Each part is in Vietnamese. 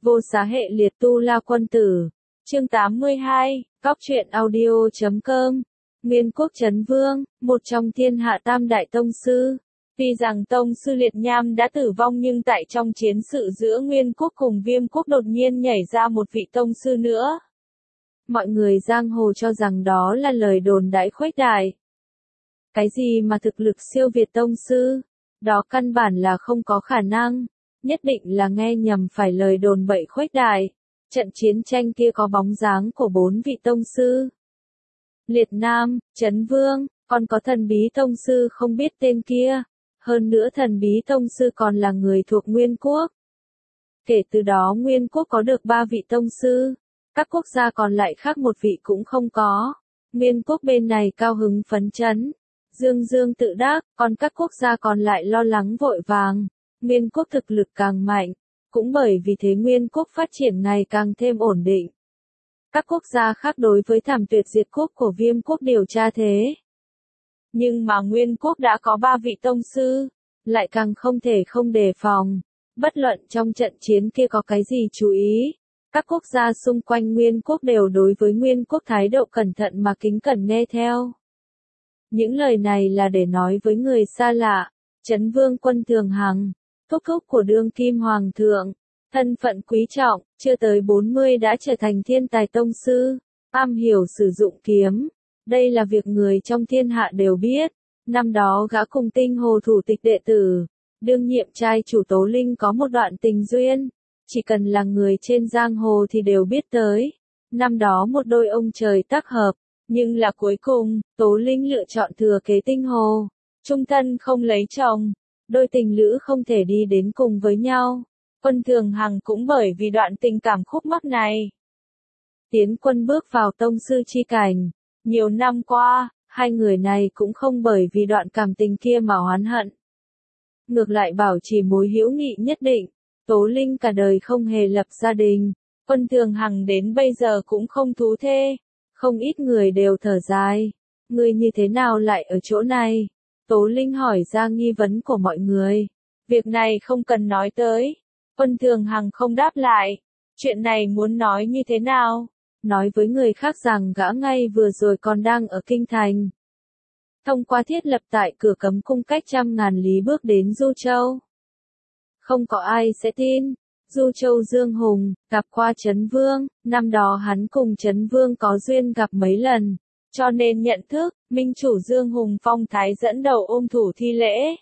Vô Xá Hệ Liệt Tu La Quân Tử. Chương 82, Cóc truyện audio.com. Nguyên Quốc Trấn Vương, một trong thiên hạ tam đại tông sư. Tuy rằng tông sư Liệt Nham đã tử vong nhưng tại trong chiến sự giữa Nguyên Quốc cùng Viêm Quốc đột nhiên nhảy ra một vị tông sư nữa. Mọi người giang hồ cho rằng đó là lời đồn đãi khuếch đại. Cái gì mà thực lực siêu việt tông sư? Đó căn bản là không có khả năng. Nhất định là nghe nhầm phải lời đồn bậy khuếch đại. Trận chiến tranh kia có bóng dáng của 4 vị tông sư. Liệt Nam, Trấn Vương, còn có thần bí tông sư không biết tên kia. Hơn nữa thần bí tông sư còn là người thuộc Nguyên Quốc. Kể từ đó Nguyên Quốc có được 3 vị tông sư. Các quốc gia còn lại khác một vị cũng không có. Nguyên Quốc bên này cao hứng phấn chấn. Dương dương tự đắc, còn các quốc gia còn lại lo lắng vội vàng. Nguyên Quốc thực lực càng mạnh. Cũng bởi vì thế Nguyên Quốc phát triển ngày càng thêm ổn định. Các quốc gia khác đối với thảm tuyệt diệt quốc của Viêm Quốc điều tra thế. Nhưng mà Nguyên Quốc đã có 3 vị tông sư, lại càng không thể không đề phòng. Bất luận trong trận chiến kia có cái gì chú ý, các quốc gia xung quanh Nguyên Quốc đều đối với Nguyên Quốc thái độ cẩn thận mà kính cẩn nghe theo. Những lời này là để nói với người xa lạ. Trấn Vương Quân Thường Hằng, thúc thúc của đương kim hoàng thượng, thân phận quý trọng, chưa tới 40 đã trở thành thiên tài tông sư, am hiểu sử dụng kiếm. Đây là việc người trong thiên hạ đều biết. Năm đó gã cùng Tinh Hồ thủ tịch đệ tử, đương nhiệm trai chủ Tố Linh có một đoạn tình duyên. Chỉ cần là người trên giang hồ thì đều biết tới. Năm đó một đôi ông trời tác hợp, nhưng là cuối cùng, Tố Linh lựa chọn thừa kế Tinh Hồ. Trung thân không lấy chồng, đôi tình lữ không thể đi đến cùng với nhau. Quân Thường Hằng cũng bởi vì đoạn tình cảm khúc mắc này. Tiến quân bước vào tông sư chi cảnh. Nhiều năm qua, hai người này cũng không bởi vì đoạn cảm tình kia mà oán hận. Ngược lại bảo trì mối hữu nghị nhất định. Tố Linh cả đời không hề lập gia đình. Quân Thường Hằng đến bây giờ cũng không thú thê. Không ít người đều thở dài. Người như thế nào lại ở chỗ này? Tố Linh hỏi ra nghi vấn của mọi người. Việc này không cần nói tới. Quân Thường Hằng không đáp lại. Chuyện này muốn nói như thế nào? Nói với người khác rằng gã ngay vừa rồi còn đang ở Kinh Thành. Thông qua thiết lập tại cửa cấm cung cách 100.000 lý bước đến Du Châu. Không có ai sẽ tin. Du Châu Dương Hùng, gặp qua Trấn Vương, năm đó hắn cùng Trấn Vương có duyên gặp mấy lần. Cho nên nhận thức, minh chủ Dương Hùng phong thái dẫn đầu ôm thủ thi lễ.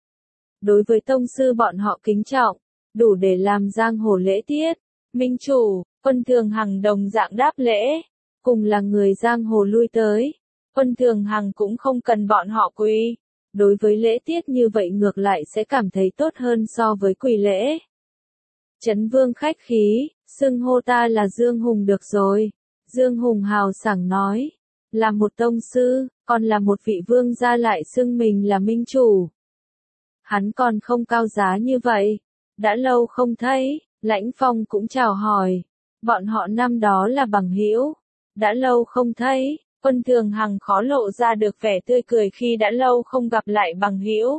Đối với tông sư bọn họ kính trọng, đủ để làm giang hồ lễ tiết. Minh chủ, Quân Thường Hằng đồng dạng đáp lễ. Cùng là người giang hồ lui tới. Quân Thường Hằng cũng không cần bọn họ quỳ. Đối với lễ tiết như vậy ngược lại sẽ cảm thấy tốt hơn so với quỳ lễ. Trấn Vương khách khí, xưng hô ta là Dương Hùng được rồi. Dương Hùng hào sảng nói. Là một tông sư, còn là một vị vương gia lại xưng mình là minh chủ. Hắn còn không cao giá như vậy. Đã lâu không thấy, Lãnh Phong cũng chào hỏi. Bọn họ năm đó là bằng hữu. Đã lâu không thấy, Quân Thường Hằng khó lộ ra được vẻ tươi cười khi đã lâu không gặp lại bằng hữu.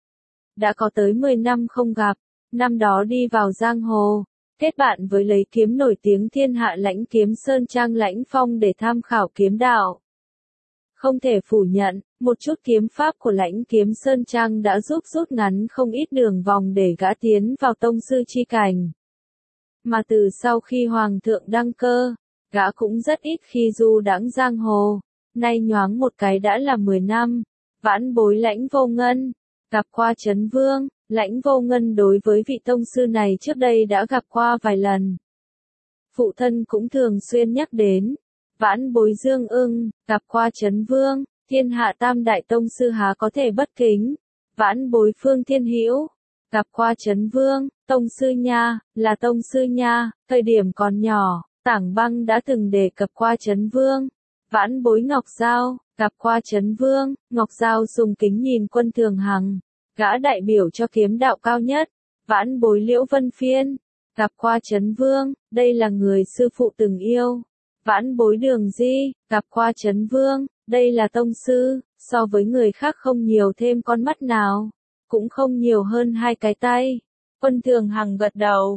Đã có tới 10 năm không gặp, năm đó đi vào giang hồ, kết bạn với lấy kiếm nổi tiếng thiên hạ Lãnh Kiếm Sơn Trang Lãnh Phong để tham khảo kiếm đạo. Không thể phủ nhận, một chút kiếm pháp của Lãnh Kiếm Sơn Trang đã giúp rút ngắn không ít đường vòng để gã tiến vào tông sư chi cảnh. Mà từ sau khi Hoàng thượng đăng cơ, gã cũng rất ít khi du đãng giang hồ, nay nhoáng một cái đã là 10 năm. Vãn bối Lãnh Vô Ngân, gặp qua Trấn Vương. Lãnh Vô Ngân đối với vị tông sư này trước đây đã gặp qua vài lần. Phụ thân cũng thường xuyên nhắc đến. Vãn bối Dương Ưng, gặp qua Trấn Vương, thiên hạ tam đại tông sư há có thể bất kính. Vãn bối Phương Thiên Hữu, gặp qua Trấn Vương, tông sư nha, là tông sư nha, thời điểm còn nhỏ, Tảng Băng đã từng đề cập qua Trấn Vương. Vãn bối Ngọc Giao, gặp qua Trấn Vương. Ngọc Giao sùng kính nhìn Quân Thường Hằng, gã đại biểu cho kiếm đạo cao nhất. Vãn bối Liễu Vân Phiên, gặp qua Trấn Vương, đây là người sư phụ từng yêu. Vãn bối Đường Di, gặp qua Trấn Vương, đây là tông sư, so với người khác không nhiều thêm con mắt nào, cũng không nhiều hơn 2 cái tay. Quân Thường Hằng gật đầu,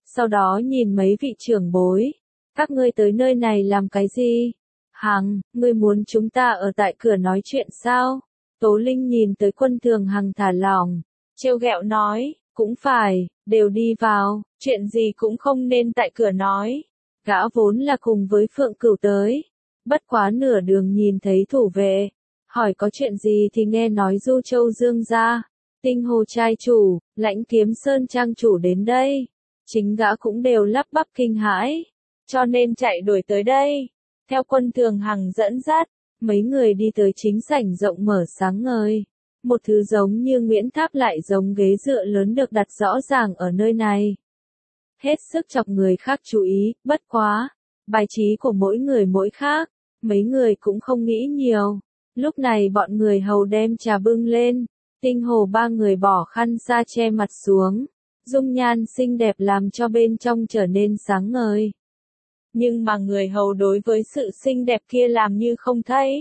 sau đó nhìn mấy vị trưởng bối. Các ngươi tới nơi này làm cái gì? Hằng, ngươi muốn chúng ta ở tại cửa nói chuyện sao? Tố Linh nhìn tới Quân Thường Hằng thả lỏng, trêu ghẹo nói, cũng phải, đều đi vào, chuyện gì cũng không nên tại cửa nói. Gã vốn là cùng với Phượng Cửu tới, bất quá nửa đường nhìn thấy thủ vệ, hỏi có chuyện gì thì nghe nói Du Châu Dương gia, Tinh Hồ trai chủ, Lãnh Kiếm Sơn trang chủ đến đây. Chính gã cũng đều lắp bắp kinh hãi, cho nên chạy đuổi tới đây. Theo Quân Thường Hằng dẫn dắt, mấy người đi tới chính sảnh rộng mở sáng ngời. Một thứ giống như Nguyễn Tháp lại giống ghế dựa lớn được đặt rõ ràng ở nơi này. Hết sức chọc người khác chú ý, bất quá. Bài trí của mỗi người mỗi khác, mấy người cũng không nghĩ nhiều. Lúc này bọn người hầu đem trà bưng lên, Tinh Hồ ba người bỏ khăn sa che mặt xuống. Dung nhan xinh đẹp làm cho bên trong trở nên sáng ngời. Nhưng mà người hầu đối với sự xinh đẹp kia làm như không thấy.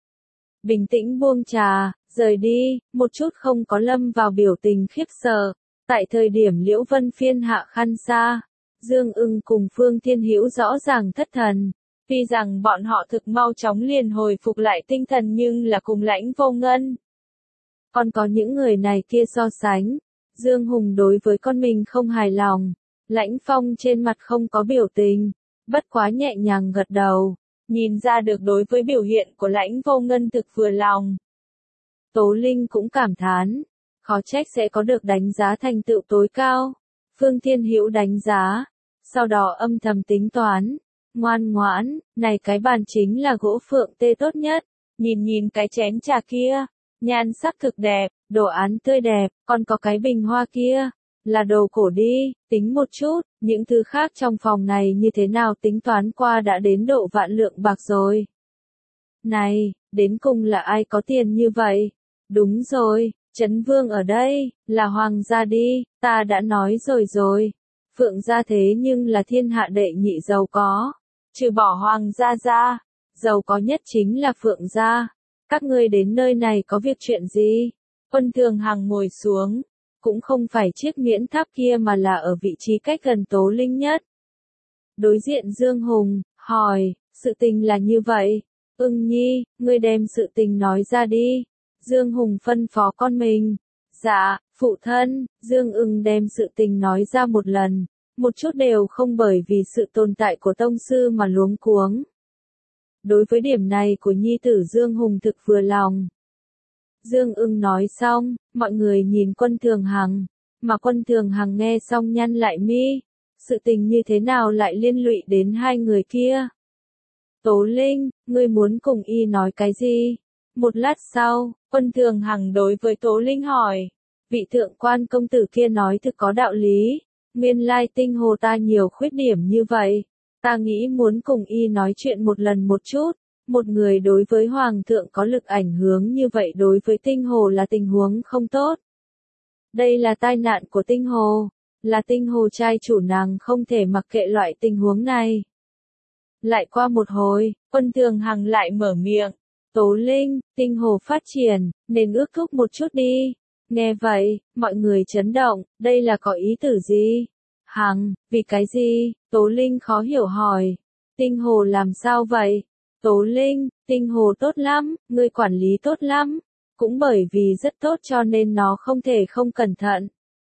Bình tĩnh buông trà, rời đi, một chút không có lâm vào biểu tình khiếp sợ. Tại thời điểm Liễu Vân phiên hạ khăn sa, Dương Ưng cùng Phương Thiên Hữu rõ ràng thất thần. Tuy rằng bọn họ thực mau chóng liền hồi phục lại tinh thần nhưng là cùng Lãnh Vô Ngân. Còn có những người này kia so sánh. Dương Hùng đối với con mình không hài lòng. Lãnh Phong trên mặt không có biểu tình, bất quá nhẹ nhàng gật đầu. Nhìn ra được đối với biểu hiện của Lãnh Vô Ngân thực vừa lòng. Tố Linh cũng cảm thán, khó trách sẽ có được đánh giá thành tựu tối cao. Phương Thiên Hữu đánh giá, sau đó âm thầm tính toán. Ngoan ngoãn, này cái bàn chính là gỗ phượng tê tốt nhất. Nhìn nhìn cái chén trà kia, nhan sắc thực đẹp, đồ án tươi đẹp, còn có cái bình hoa kia, là đồ cổ đi, tính một chút, những thứ khác trong phòng này như thế nào tính toán qua đã đến độ vạn lượng bạc rồi. Này, đến cùng là ai có tiền như vậy? Đúng rồi, Trấn Vương ở đây, là hoàng gia đi, ta đã nói rồi. Phượng gia thế nhưng là thiên hạ đệ nhị giàu có, trừ bỏ hoàng gia ra, giàu có nhất chính là Phượng gia. Các ngươi đến nơi này có việc chuyện gì? Quân Thường Hằng ngồi xuống, cũng không phải chiếc miễn tháp kia mà là ở vị trí cách gần Tố Linh nhất. Đối diện Dương Hùng, hỏi, sự tình là như vậy. Ưng Nhi, ngươi đem sự tình nói ra đi. Dương Hùng phân phó con mình. Dạ, phụ thân, Dương Ưng đem sự tình nói ra một lần, một chút đều không bởi vì sự tồn tại của tông sư mà luống cuống. Đối với điểm này của nhi tử Dương Hùng thực vừa lòng. Dương Ưng nói xong, mọi người nhìn Quân Thường Hằng, mà Quân Thường Hằng nghe xong nhăn lại mi. Sự tình như thế nào lại liên lụy đến hai người kia? Tố Linh, ngươi muốn cùng y nói cái gì? Một lát sau, Quân Thường Hằng đối với Tố Linh hỏi. Vị thượng quan công tử kia nói thực có đạo lý. Nguyên lai Tinh Hồ ta nhiều khuyết điểm như vậy. Ta nghĩ muốn cùng y nói chuyện một lần một chút. Một người đối với Hoàng thượng có lực ảnh hưởng như vậy đối với Tinh Hồ là tình huống không tốt. Đây là tai nạn của Tinh Hồ. Là Tinh Hồ trai chủ nàng không thể mặc kệ loại tình huống này. Lại qua một hồi, Quân Thường Hằng lại mở miệng. Tố Linh, Tinh Hồ phát triển, nên ước thúc một chút đi. Nghe vậy, mọi người chấn động, đây là có ý tử gì? Hằng, vì cái gì? Tố Linh khó hiểu hỏi. Tinh Hồ làm sao vậy? Tố Linh, Tinh Hồ tốt lắm, ngươi quản lý tốt lắm. Cũng bởi vì rất tốt cho nên nó không thể không cẩn thận.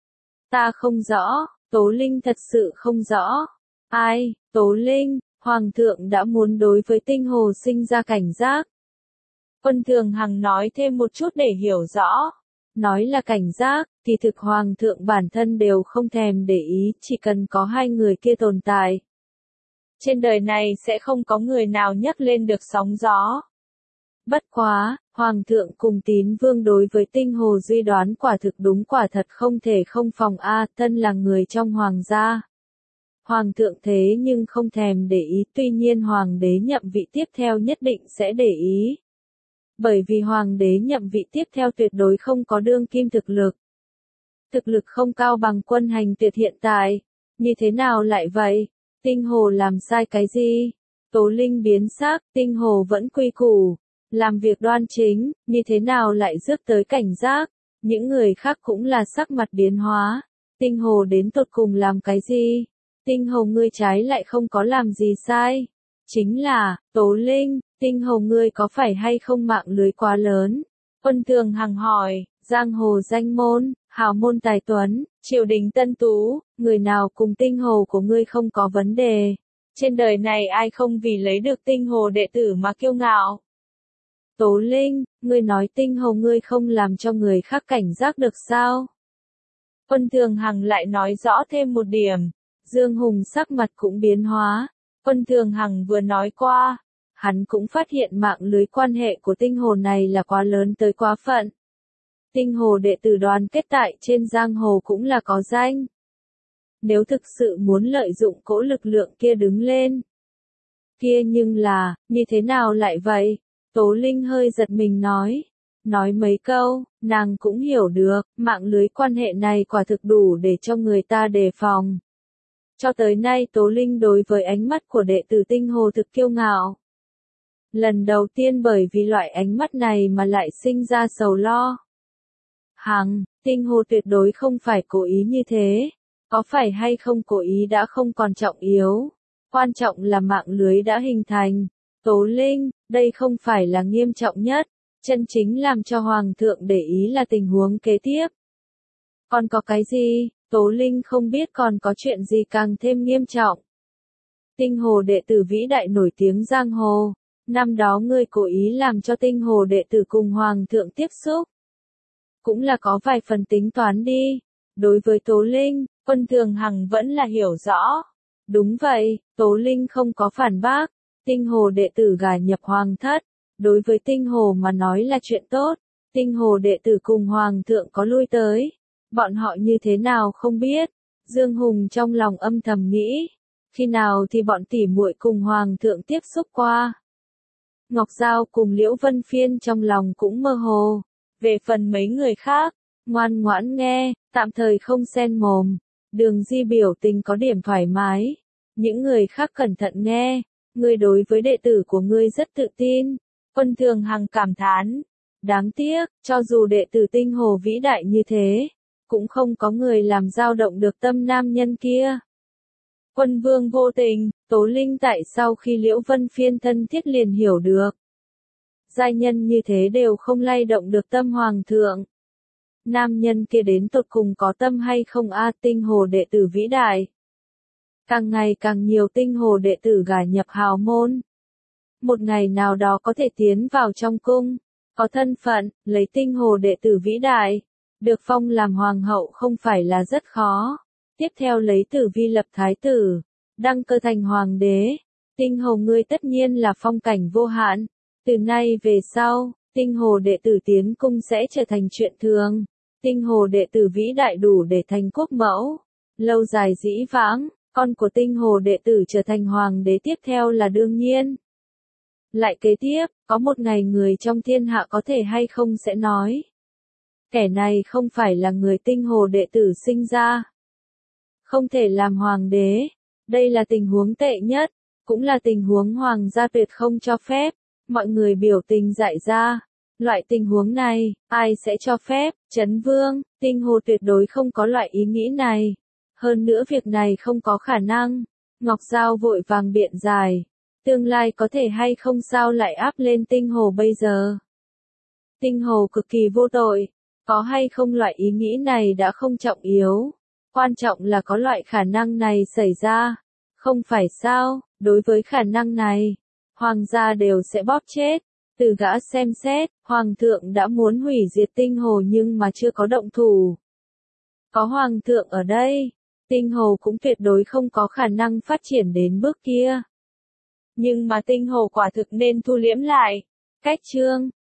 Ta không rõ, Tố Linh thật sự không rõ. Ai, Tố Linh, Hoàng thượng đã muốn đối với Tinh Hồ sinh ra cảnh giác. Quân Thường Hằng nói thêm một chút để hiểu rõ. Nói là cảnh giác, kỳ thực Hoàng thượng bản thân đều không thèm để ý, chỉ cần có hai người kia tồn tại. Trên đời này sẽ không có người nào nhấc lên được sóng gió. Bất quá, Hoàng thượng cùng Tín Vương đối với Tinh Hồ suy đoán quả thực đúng quả thật không thể không phòng thân là người trong Hoàng gia. Hoàng thượng thế nhưng không thèm để ý, tuy nhiên Hoàng đế nhậm vị tiếp theo nhất định sẽ để ý. Bởi vì Hoàng đế nhậm vị tiếp theo tuyệt đối không có đương kim thực lực. Thực lực không cao bằng Quân Hành Tuyệt hiện tại. Như thế nào lại vậy? Tinh Hồ làm sai cái gì? Tố Linh biến sắc, Tinh Hồ vẫn quy củ. Làm việc đoan chính, như thế nào lại rước tới cảnh giác? Những người khác cũng là sắc mặt biến hóa. Tinh Hồ đến tột cùng làm cái gì? Tinh hồ ngươi trái lại không có làm gì sai. Chính là, Tố Linh, tinh hồ ngươi có phải hay không mạng lưới quá lớn? Quân Thường Hằng hỏi, giang hồ danh môn, hào môn tài tuấn, triều đình tân tú, người nào cùng tinh hồ của ngươi không có vấn đề. Trên đời này ai không vì lấy được tinh hồ đệ tử mà kiêu ngạo. Tố Linh, ngươi nói tinh hồ ngươi không làm cho người khác cảnh giác được sao? Quân Thường Hằng lại nói rõ thêm một điểm. Dương Hùng sắc mặt cũng biến hóa. Quân Thường Hằng vừa nói qua, hắn cũng phát hiện mạng lưới quan hệ của tinh hồ này là quá lớn tới quá phận. Tinh hồ đệ tử đoàn kết tại trên giang hồ cũng là có danh. Nếu thực sự muốn lợi dụng cỗ lực lượng kia đứng lên. Kia nhưng là, như thế nào lại vậy? Tố Linh hơi giật mình nói. Nói mấy câu, nàng cũng hiểu được, mạng lưới quan hệ này quả thực đủ để cho người ta đề phòng. Cho tới nay Tố Linh đối với ánh mắt của đệ tử tinh hồ thực kiêu ngạo. Lần đầu tiên bởi vì loại ánh mắt này mà lại sinh ra sầu lo. Hằng, tinh hồ tuyệt đối không phải cố ý như thế. Có phải hay không cố ý đã không còn trọng yếu. Quan trọng là mạng lưới đã hình thành. Tố Linh, đây không phải là nghiêm trọng nhất. Chân chính làm cho Hoàng thượng để ý là tình huống kế tiếp. Còn có cái gì? Tố Linh không biết còn có chuyện gì càng thêm nghiêm trọng. Tinh hồ đệ tử vĩ đại nổi tiếng giang hồ. Năm đó ngươi cố ý làm cho tinh hồ đệ tử cùng Hoàng thượng tiếp xúc. Cũng là có vài phần tính toán đi. Đối với Tố Linh, Quân Thường Hằng vẫn là hiểu rõ. Đúng vậy, Tố Linh không có phản bác. Tinh hồ đệ tử gả nhập hoàng thất. Đối với tinh hồ mà nói là chuyện tốt. Tinh hồ đệ tử cùng Hoàng thượng có lui tới. Bọn họ như thế nào không biết. Dương Hùng trong lòng âm thầm nghĩ. Khi nào thì bọn tỉ muội cùng Hoàng thượng tiếp xúc qua. Ngọc Giao cùng Liễu Vân Phiên trong lòng cũng mơ hồ. Về phần mấy người khác, ngoan ngoãn nghe, tạm thời không xen mồm. Đường Di biểu tình có điểm thoải mái. Những người khác cẩn thận nghe. Ngươi đối với đệ tử của ngươi rất tự tin. Quân Thường Hằng cảm thán. Đáng tiếc, cho dù đệ tử tinh hồ vĩ đại như thế, cũng không có người làm dao động được tâm nam nhân kia. Quân Vương vô tình, Tố Linh tại sau khi Liễu Vân Phiên thân thiết liền hiểu được. Giai nhân như thế đều không lay động được tâm Hoàng thượng. Nam nhân kia đến tột cùng có tâm hay không tinh hồ đệ tử vĩ đại. Càng ngày càng nhiều tinh hồ đệ tử gả nhập hào môn. Một ngày nào đó có thể tiến vào trong cung, có thân phận, lấy tinh hồ đệ tử vĩ đại, được phong làm hoàng hậu không phải là rất khó. Tiếp theo lấy Tử Vi lập thái tử, đăng cơ thành hoàng đế. Tinh hồ ngươi tất nhiên là phong cảnh vô hạn. Từ nay về sau, tinh hồ đệ tử tiến cung sẽ trở thành chuyện thường. Tinh hồ đệ tử vĩ đại đủ để thành quốc mẫu. Lâu dài dĩ vãng, con của tinh hồ đệ tử trở thành hoàng đế tiếp theo là đương nhiên. Lại kế tiếp, có một ngày người trong thiên hạ có thể hay không sẽ nói. Kẻ này không phải là người tinh hồ đệ tử sinh ra. Không thể làm hoàng đế. Đây là tình huống tệ nhất. Cũng là tình huống hoàng gia tuyệt không cho phép. Mọi người biểu tình dại ra. Loại tình huống này, ai sẽ cho phép? Trấn Vương, tinh hồ tuyệt đối không có loại ý nghĩ này. Hơn nữa việc này không có khả năng. Ngọc Giao vội vàng biện giải. Tương lai có thể hay không sao lại áp lên tinh hồ bây giờ. Tinh hồ cực kỳ vô tội. Có hay không loại ý nghĩ này đã không trọng yếu. Quan trọng là có loại khả năng này xảy ra. Không phải sao, đối với khả năng này, hoàng gia đều sẽ bóp chết. Từ gã xem xét, hoàng thượng đã muốn hủy diệt tinh hồ nhưng mà chưa có động thủ. Có hoàng thượng ở đây, tinh hồ cũng tuyệt đối không có khả năng phát triển đến bước kia. Nhưng mà tinh hồ quả thực nên thu liễm lại. Cách chương